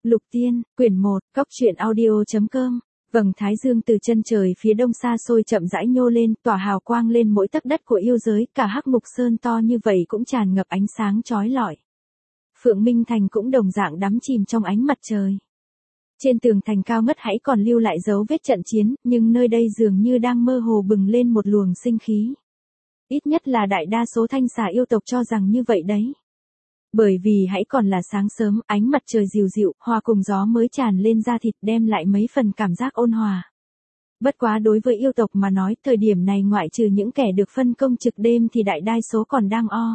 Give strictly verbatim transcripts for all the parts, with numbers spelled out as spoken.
Lục Tiên, quyển một, cóc truyện audio.com. Vầng thái dương từ chân trời phía đông xa xôi chậm rãi nhô lên, tỏa hào quang lên mỗi tấc đất của yêu giới, cả Hắc Mục Sơn to như vậy cũng tràn ngập ánh sáng chói lọi. Phượng Minh Thành cũng đồng dạng đắm chìm trong ánh mặt trời. Trên tường thành cao ngất hãy còn lưu lại dấu vết trận chiến, nhưng nơi đây dường như đang mơ hồ bừng lên một luồng sinh khí. Ít nhất là đại đa số thanh xà yêu tộc cho rằng như vậy đấy. Bởi vì hãy còn là sáng sớm, ánh mặt trời dịu dịu, hòa cùng gió mới tràn lên da thịt đem lại mấy phần cảm giác ôn hòa. Bất quá đối với yêu tộc mà nói, thời điểm này ngoại trừ những kẻ được phân công trực đêm thì đại đa số còn đang o.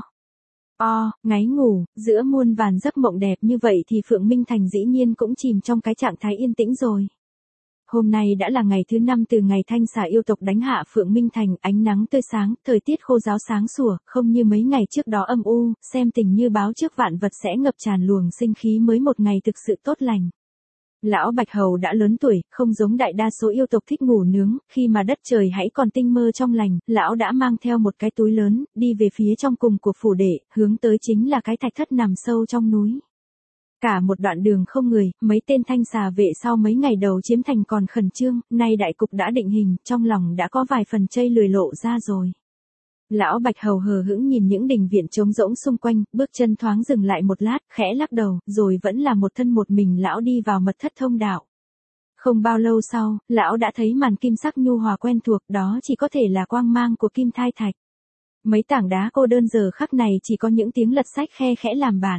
O, ngáy ngủ, giữa muôn vàn giấc mộng đẹp như vậy thì Phượng Minh Thành dĩ nhiên cũng chìm trong cái trạng thái yên tĩnh rồi. Hôm nay đã là ngày thứ năm từ ngày thanh xà yêu tộc đánh hạ Phượng Minh Thành, ánh nắng tươi sáng, thời tiết khô ráo sáng sủa, không như mấy ngày trước đó âm u, xem tình như báo trước vạn vật sẽ ngập tràn luồng sinh khí mới một ngày thực sự tốt lành. Lão Bạch Hầu đã lớn tuổi, không giống đại đa số yêu tộc thích ngủ nướng, khi mà đất trời hãy còn tinh mơ trong lành, lão đã mang theo một cái túi lớn, đi về phía trong cùng của phủ đệ, hướng tới chính là cái thạch thất nằm sâu trong núi. Cả một đoạn đường không người, mấy tên thanh xà vệ sau mấy ngày đầu chiếm thành còn khẩn trương, nay đại cục đã định hình, trong lòng đã có vài phần chây lười lộ ra rồi. Lão Bạch Hầu hờ hững nhìn những đình viện trống rỗng xung quanh, bước chân thoáng dừng lại một lát, khẽ lắc đầu, rồi vẫn là một thân một mình lão đi vào mật thất thông đạo. Không bao lâu sau, lão đã thấy màn kim sắc nhu hòa quen thuộc, đó chỉ có thể là quang mang của kim thai thạch. Mấy tảng đá cô đơn giờ khắc này chỉ có những tiếng lật sách khe khẽ làm bạn.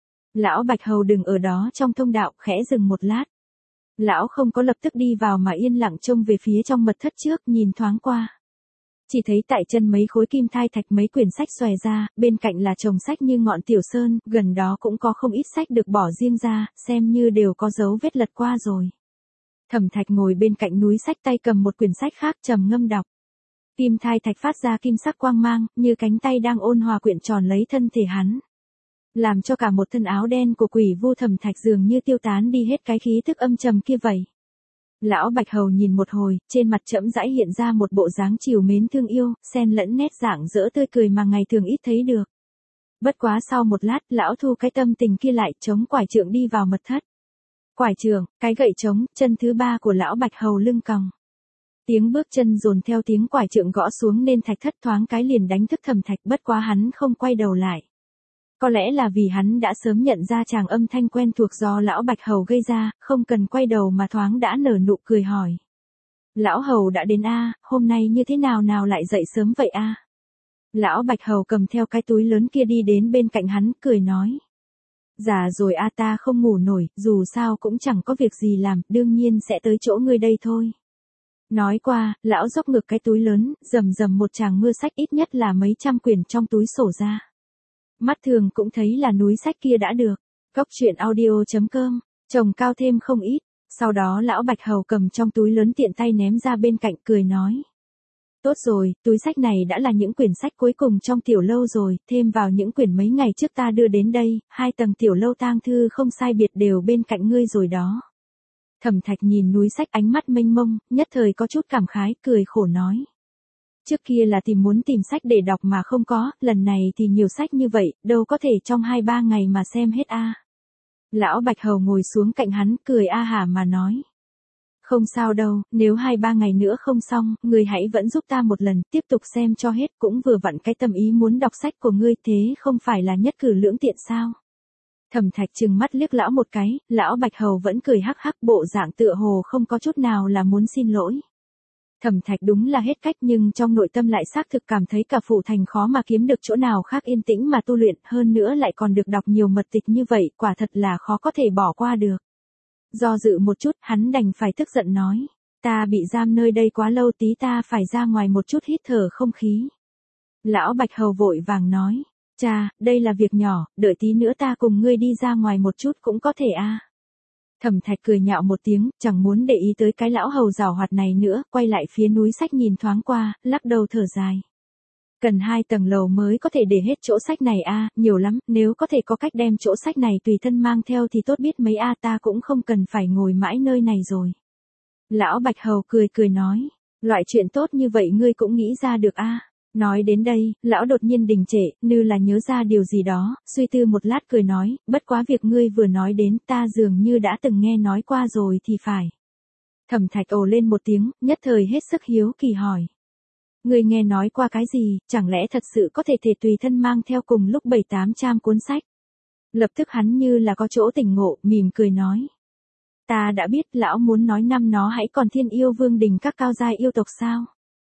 Lão Bạch Hầu đừng ở đó trong thông đạo, khẽ dừng một lát. Lão không có lập tức đi vào mà yên lặng trông về phía trong mật thất trước, nhìn thoáng qua. Chỉ thấy tại chân mấy khối kim thai thạch mấy quyển sách xòe ra, bên cạnh là chồng sách như ngọn tiểu sơn, gần đó cũng có không ít sách được bỏ riêng ra, xem như đều có dấu vết lật qua rồi. Thẩm Thạch ngồi bên cạnh núi sách tay cầm một quyển sách khác trầm ngâm đọc. Kim thai thạch phát ra kim sắc quang mang, như cánh tay đang ôn hòa quyện tròn lấy thân thể hắn. Làm cho cả một thân áo đen của quỷ vu Thẩm Thạch dường như tiêu tán đi hết cái khí thức âm trầm kia vậy. Lão Bạch Hầu nhìn một hồi, trên mặt chậm rãi hiện ra một bộ dáng trìu mến thương yêu, xen lẫn nét dạng dỡ tươi cười mà ngày thường ít thấy được. Bất quá sau một lát, lão thu cái tâm tình kia lại, chống quải trượng đi vào mật thất. Quải trượng, cái gậy trống, chân thứ ba của lão Bạch Hầu lưng còng. Tiếng bước chân dồn theo tiếng quải trượng gõ xuống nên thạch thất thoáng cái liền đánh thức Thẩm Thạch, bất quá hắn không quay đầu lại. Có lẽ là vì hắn đã sớm nhận ra chàng âm thanh quen thuộc do lão Bạch Hầu gây ra, không cần quay đầu mà thoáng đã nở nụ cười hỏi. Lão Hầu đã đến a, hôm nay như thế nào nào lại dậy sớm vậy a? Lão Bạch Hầu cầm theo cái túi lớn kia đi đến bên cạnh hắn, cười nói. Già rồi a, ta không ngủ nổi, dù sao cũng chẳng có việc gì làm, đương nhiên sẽ tới chỗ ngươi đây thôi. Nói qua, lão dốc ngược cái túi lớn, rầm rầm một tràng mưa sách ít nhất là mấy trăm quyển trong túi sổ ra. Mắt thường cũng thấy là núi sách kia đã được. Cóc truyện audio.com, trồng cao thêm không ít. Sau đó lão Bạch Hầu cầm trong túi lớn tiện tay ném ra bên cạnh, cười nói. Tốt rồi, túi sách này đã là những quyển sách cuối cùng trong tiểu lâu rồi, thêm vào những quyển mấy ngày trước ta đưa đến đây, hai tầng tiểu lâu tang thư không sai biệt đều bên cạnh ngươi rồi đó. Thẩm Thạch nhìn núi sách ánh mắt mênh mông, nhất thời có chút cảm khái, cười khổ nói. Trước kia là tìm muốn tìm sách để đọc mà không có, lần này thì nhiều sách như vậy, đâu có thể trong hai ba ngày mà xem hết a. Lão Bạch Hầu ngồi xuống cạnh hắn, cười a hả mà nói. Không sao đâu, nếu hai ba ngày nữa không xong, ngươi hãy vẫn giúp ta một lần, tiếp tục xem cho hết, cũng vừa vặn cái tâm ý muốn đọc sách của ngươi, thế không phải là nhất cử lưỡng tiện sao? Thẩm Thạch trừng mắt liếc lão một cái, lão Bạch Hầu vẫn cười hắc hắc, bộ dạng tựa hồ không có chút nào là muốn xin lỗi. Thẩm Thạch đúng là hết cách, nhưng trong nội tâm lại xác thực cảm thấy cả phủ thành khó mà kiếm được chỗ nào khác yên tĩnh mà tu luyện, hơn nữa lại còn được đọc nhiều mật tịch như vậy, quả thật là khó có thể bỏ qua được. Do dự một chút, hắn đành phải tức giận nói, ta bị giam nơi đây quá lâu, tí ta phải ra ngoài một chút hít thở không khí. Lão Bạch Hầu vội vàng nói, cha, đây là việc nhỏ, đợi tí nữa ta cùng ngươi đi ra ngoài một chút cũng có thể a. Thẩm Thạch cười nhạo một tiếng, chẳng muốn để ý tới cái lão hầu giảo hoạt này nữa, quay lại phía núi sách nhìn thoáng qua, lắc đầu thở dài. Cần hai tầng lầu mới có thể để hết chỗ sách này a, nhiều lắm, nếu có thể có cách đem chỗ sách này tùy thân mang theo thì tốt biết mấy a, ta cũng không cần phải ngồi mãi nơi này rồi. Lão Bạch Hầu cười cười nói, loại chuyện tốt như vậy ngươi cũng nghĩ ra được a. Nói đến đây, lão đột nhiên đình trệ, như là nhớ ra điều gì đó, suy tư một lát cười nói, bất quá việc ngươi vừa nói đến ta dường như đã từng nghe nói qua rồi thì phải. Thẩm Thạch ồ lên một tiếng, nhất thời hết sức hiếu kỳ hỏi. Ngươi nghe nói qua cái gì, chẳng lẽ thật sự có thể thể tùy thân mang theo cùng lúc bảy tám trăm cuốn sách? Lập tức hắn như là có chỗ tỉnh ngộ, mỉm cười nói. Ta đã biết lão muốn nói năm nó hãy còn thiên yêu vương đình các cao giai yêu tộc sao?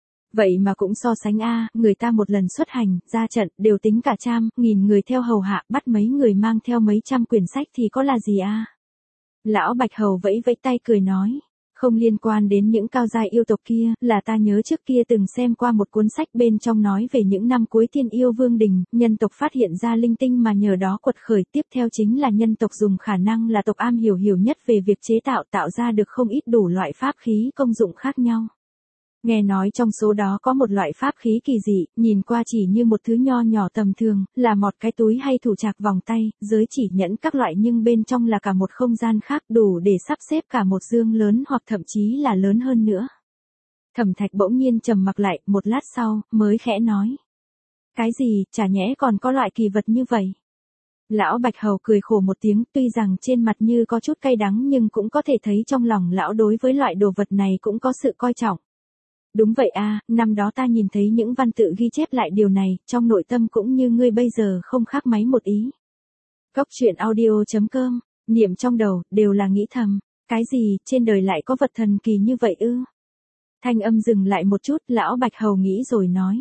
Vậy mà cũng so sánh a, người ta một lần xuất hành, ra trận, đều tính cả trăm, nghìn người theo hầu hạ, bắt mấy người mang theo mấy trăm quyển sách thì có là gì a? Lão Bạch Hầu vẫy vẫy tay cười nói. Không liên quan đến những cao giai yêu tộc kia, là ta nhớ trước kia từng xem qua một cuốn sách bên trong nói về những năm cuối thiên yêu vương đình, nhân tộc phát hiện ra linh tinh mà nhờ đó quật khởi, tiếp theo chính là nhân tộc dùng khả năng là tộc am hiểu hiểu nhất về việc chế tạo tạo ra được không ít đủ loại pháp khí công dụng khác nhau. Nghe nói trong số đó có một loại pháp khí kỳ dị, nhìn qua chỉ như một thứ nho nhỏ tầm thường, là một cái túi hay thủ trạc vòng tay, giới chỉ nhẫn các loại nhưng bên trong là cả một không gian khác đủ để sắp xếp cả một dương lớn hoặc thậm chí là lớn hơn nữa. Thẩm Thạch bỗng nhiên trầm mặc lại, một lát sau, mới khẽ nói. Cái gì, chả nhẽ còn có loại kỳ vật như vậy? Lão Bạch Hầu cười khổ một tiếng, tuy rằng trên mặt như có chút cay đắng nhưng cũng có thể thấy trong lòng lão đối với loại đồ vật này cũng có sự coi trọng. Đúng vậy a, năm đó ta nhìn thấy những văn tự ghi chép lại điều này, trong nội tâm cũng như ngươi bây giờ không khác mấy một ý. Cốc truyện audio chấm com, niệm trong đầu, đều là nghĩ thầm, cái gì, trên đời lại có vật thần kỳ như vậy ư? Thanh âm dừng lại một chút, lão Bạch Hầu nghĩ rồi nói.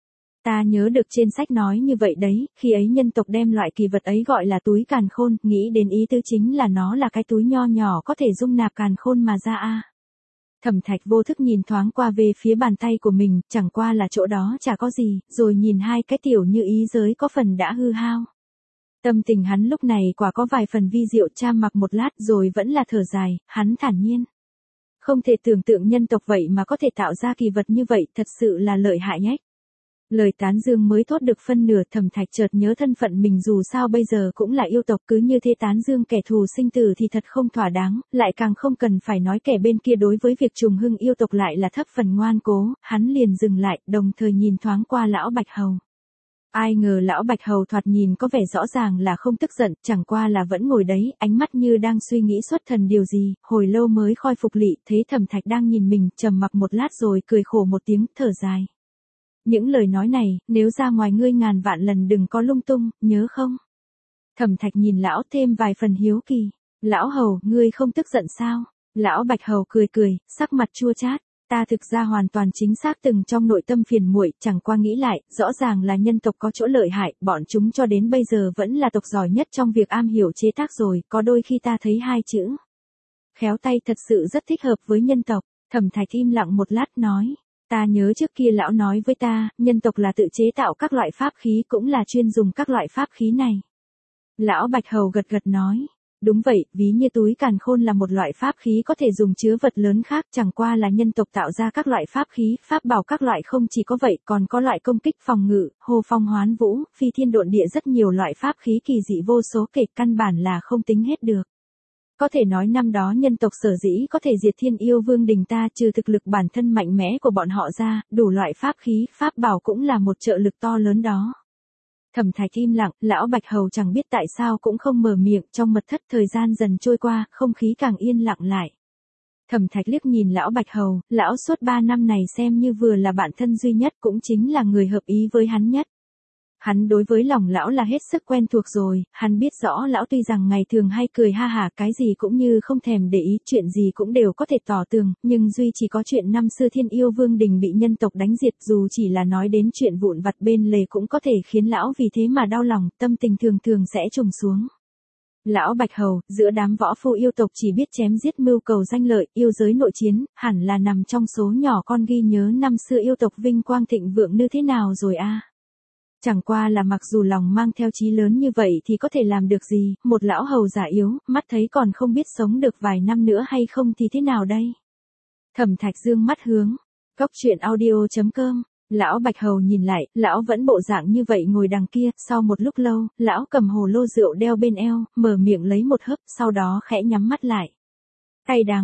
Ta nhớ được trên sách nói như vậy đấy, khi ấy nhân tộc đem loại kỳ vật ấy gọi là túi càn khôn, nghĩ đến ý tứ chính là nó là cái túi nho nhỏ có thể dung nạp càn khôn mà ra a. Thẩm Thạch vô thức nhìn thoáng qua về phía bàn tay của mình, chẳng qua là chỗ đó chả có gì, rồi nhìn hai cái tiểu như ý giới có phần đã hư hao. Tâm tình hắn lúc này quả có vài phần vi diệu, Cham mặc một lát rồi vẫn là thở dài, hắn thản nhiên. Không thể tưởng tượng nhân tộc vậy mà có thể tạo ra kỳ vật như vậy, thật sự là lợi hại nhách. Lời tán dương mới thốt được phân nửa, Thẩm Thạch chợt nhớ thân phận mình dù sao bây giờ cũng là yêu tộc, cứ như thế tán dương kẻ thù sinh tử thì thật không thỏa đáng, lại càng không cần phải nói kẻ bên kia đối với việc trùng hưng yêu tộc lại là thấp phần ngoan cố, hắn liền dừng lại, đồng thời nhìn thoáng qua lão Bạch Hầu. Ai ngờ lão Bạch Hầu thoạt nhìn có vẻ rõ ràng là không tức giận, chẳng qua là vẫn ngồi đấy, ánh mắt như đang suy nghĩ xuất thần điều gì, hồi lâu mới khôi phục lị, thấy Thẩm Thạch đang nhìn mình, trầm mặc một lát rồi cười khổ một tiếng, thở dài. Những lời nói này, nếu ra ngoài ngươi ngàn vạn lần đừng có lung tung, nhớ không? Thẩm Thạch nhìn lão thêm vài phần hiếu kỳ. Lão Hầu, ngươi không tức giận sao? Lão Bạch Hầu cười cười, sắc mặt chua chát. Ta thực ra hoàn toàn chính xác từng trong nội tâm phiền muội, chẳng qua nghĩ lại, rõ ràng là nhân tộc có chỗ lợi hại, bọn chúng cho đến bây giờ vẫn là tộc giỏi nhất trong việc am hiểu chế tác rồi, có đôi khi ta thấy hai chữ khéo tay thật sự rất thích hợp với nhân tộc. Thẩm Thạch im lặng một lát nói. Ta nhớ trước kia lão nói với ta, nhân tộc là tự chế tạo các loại pháp khí cũng là chuyên dùng các loại pháp khí này. Lão Bạch Hầu gật gật nói, đúng vậy, ví như túi càn khôn là một loại pháp khí có thể dùng chứa vật lớn khác, chẳng qua là nhân tộc tạo ra các loại pháp khí, pháp bảo các loại không chỉ có vậy, còn có loại công kích phòng ngự, hô phong hoán vũ, phi thiên độn địa rất nhiều loại pháp khí kỳ dị vô số kể, căn bản là không tính hết được. Có thể nói năm đó nhân tộc sở dĩ có thể diệt thiên yêu vương đình ta trừ thực lực bản thân mạnh mẽ của bọn họ ra, đủ loại pháp khí, pháp bảo cũng là một trợ lực to lớn đó. Thẩm Thạch im lặng, lão Bạch Hầu chẳng biết tại sao cũng không mở miệng, trong mật thất thời gian dần trôi qua, không khí càng yên lặng lại. Thẩm Thạch liếc nhìn lão Bạch Hầu, lão suốt ba năm này xem như vừa là bạn thân duy nhất cũng chính là người hợp ý với hắn nhất. Hắn đối với lòng lão là hết sức quen thuộc rồi, hắn biết rõ lão tuy rằng ngày thường hay cười ha hả cái gì cũng như không thèm để ý, chuyện gì cũng đều có thể tỏ tường, nhưng duy chỉ có chuyện năm xưa thiên yêu vương đình bị nhân tộc đánh diệt, dù chỉ là nói đến chuyện vụn vặt bên lề cũng có thể khiến lão vì thế mà đau lòng, tâm tình thường thường sẽ trùng xuống. Lão Bạch Hầu, giữa đám võ phu yêu tộc chỉ biết chém giết mưu cầu danh lợi, yêu giới nội chiến, hẳn là nằm trong số nhỏ con ghi nhớ năm xưa yêu tộc vinh quang thịnh vượng như thế nào rồi a. Chẳng qua là mặc dù lòng mang theo chí lớn như vậy thì có thể làm được gì, một lão hầu già yếu, mắt thấy còn không biết sống được vài năm nữa hay không thì thế nào đây? Thẩm Thạch dương mắt hướng, cốc truyện audio chấm com, lão Bạch Hầu nhìn lại, lão vẫn bộ dạng như vậy ngồi đằng kia, sau một lúc lâu, lão cầm hồ lô rượu đeo bên eo, mở miệng lấy một hớp, sau đó khẽ nhắm mắt lại. Cay đắng,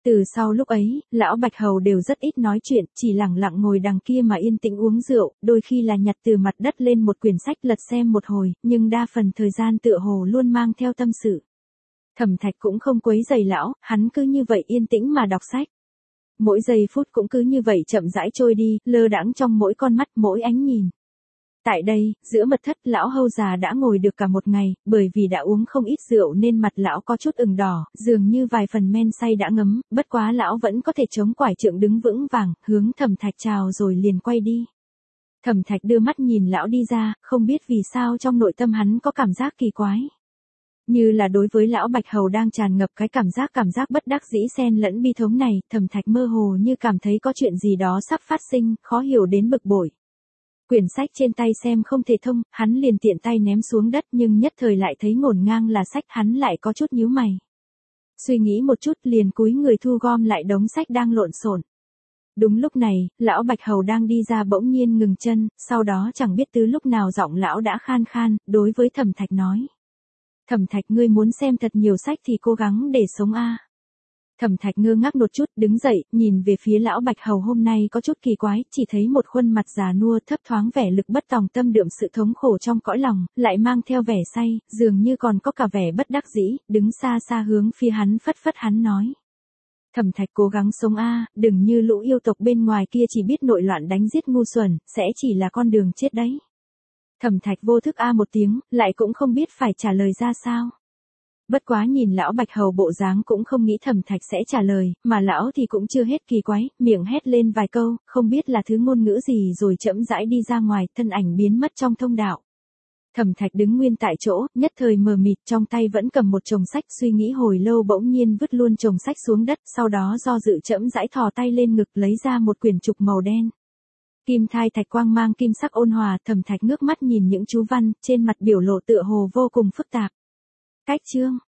Từ sau lúc ấy, lão Bạch Hầu đều rất ít nói chuyện, chỉ lặng lặng ngồi đằng kia mà yên tĩnh uống rượu, đôi khi là nhặt từ mặt đất lên một quyển sách lật xem một hồi, nhưng đa phần thời gian tựa hồ luôn mang theo tâm sự. Thẩm Thạch cũng không quấy rầy lão, hắn cứ như vậy yên tĩnh mà đọc sách. Mỗi giây phút cũng cứ như vậy chậm rãi trôi đi, lơ đãng trong mỗi con mắt, mỗi ánh nhìn. Tại đây, giữa mật thất, lão hầu già đã ngồi được cả một ngày, bởi vì đã uống không ít rượu nên mặt lão có chút ửng đỏ, dường như vài phần men say đã ngấm, bất quá lão vẫn có thể chống quải trượng đứng vững vàng, hướng Thẩm Thạch chào rồi liền quay đi. Thẩm Thạch đưa mắt nhìn lão đi ra, không biết vì sao trong nội tâm hắn có cảm giác kỳ quái. Như là đối với lão Bạch Hầu đang tràn ngập cái cảm giác cảm giác bất đắc dĩ xen lẫn bi thống này, Thẩm Thạch mơ hồ như cảm thấy có chuyện gì đó sắp phát sinh, khó hiểu đến bực bội. Quyển sách trên tay xem không thể thông, hắn liền tiện tay ném xuống đất nhưng nhất thời lại thấy ngổn ngang là sách, hắn lại có chút nhíu mày. Suy nghĩ một chút liền cúi người thu gom lại đống sách đang lộn xộn. Đúng lúc này, lão Bạch Hầu đang đi ra bỗng nhiên ngừng chân, sau đó chẳng biết từ lúc nào giọng lão đã khan khan, đối với Thẩm Thạch nói. Thẩm Thạch, ngươi muốn xem thật nhiều sách thì cố gắng để sống a. Thẩm Thạch ngơ ngác một chút, đứng dậy, nhìn về phía lão Bạch Hầu hôm nay có chút kỳ quái, chỉ thấy một khuôn mặt già nua thấp thoáng vẻ lực bất tòng tâm đượm sự thống khổ trong cõi lòng, lại mang theo vẻ say, dường như còn có cả vẻ bất đắc dĩ, đứng xa xa hướng phía hắn phất phất hắn nói. Thẩm Thạch cố gắng sống a, đừng như lũ yêu tộc bên ngoài kia chỉ biết nội loạn đánh giết ngu xuẩn, sẽ chỉ là con đường chết đấy. Thẩm Thạch vô thức a một tiếng, lại cũng không biết phải trả lời ra sao. Bất quá nhìn lão Bạch Hầu bộ dáng cũng không nghĩ Thẩm Thạch sẽ trả lời, mà lão thì cũng chưa hết kỳ quái, miệng hét lên vài câu, không biết là thứ ngôn ngữ gì rồi chậm rãi đi ra ngoài, thân ảnh biến mất trong thông đạo. Thẩm Thạch đứng nguyên tại chỗ, nhất thời mờ mịt, trong tay vẫn cầm một chồng sách, suy nghĩ hồi lâu bỗng nhiên vứt luôn chồng sách xuống đất, sau đó do dự chậm rãi thò tay lên ngực lấy ra một quyển trục màu đen. Kim thai thạch quang mang kim sắc ôn hòa, Thẩm Thạch ngước mắt nhìn những chú văn, trên mặt biểu lộ tựa hồ vô cùng phức tạp. Cách chương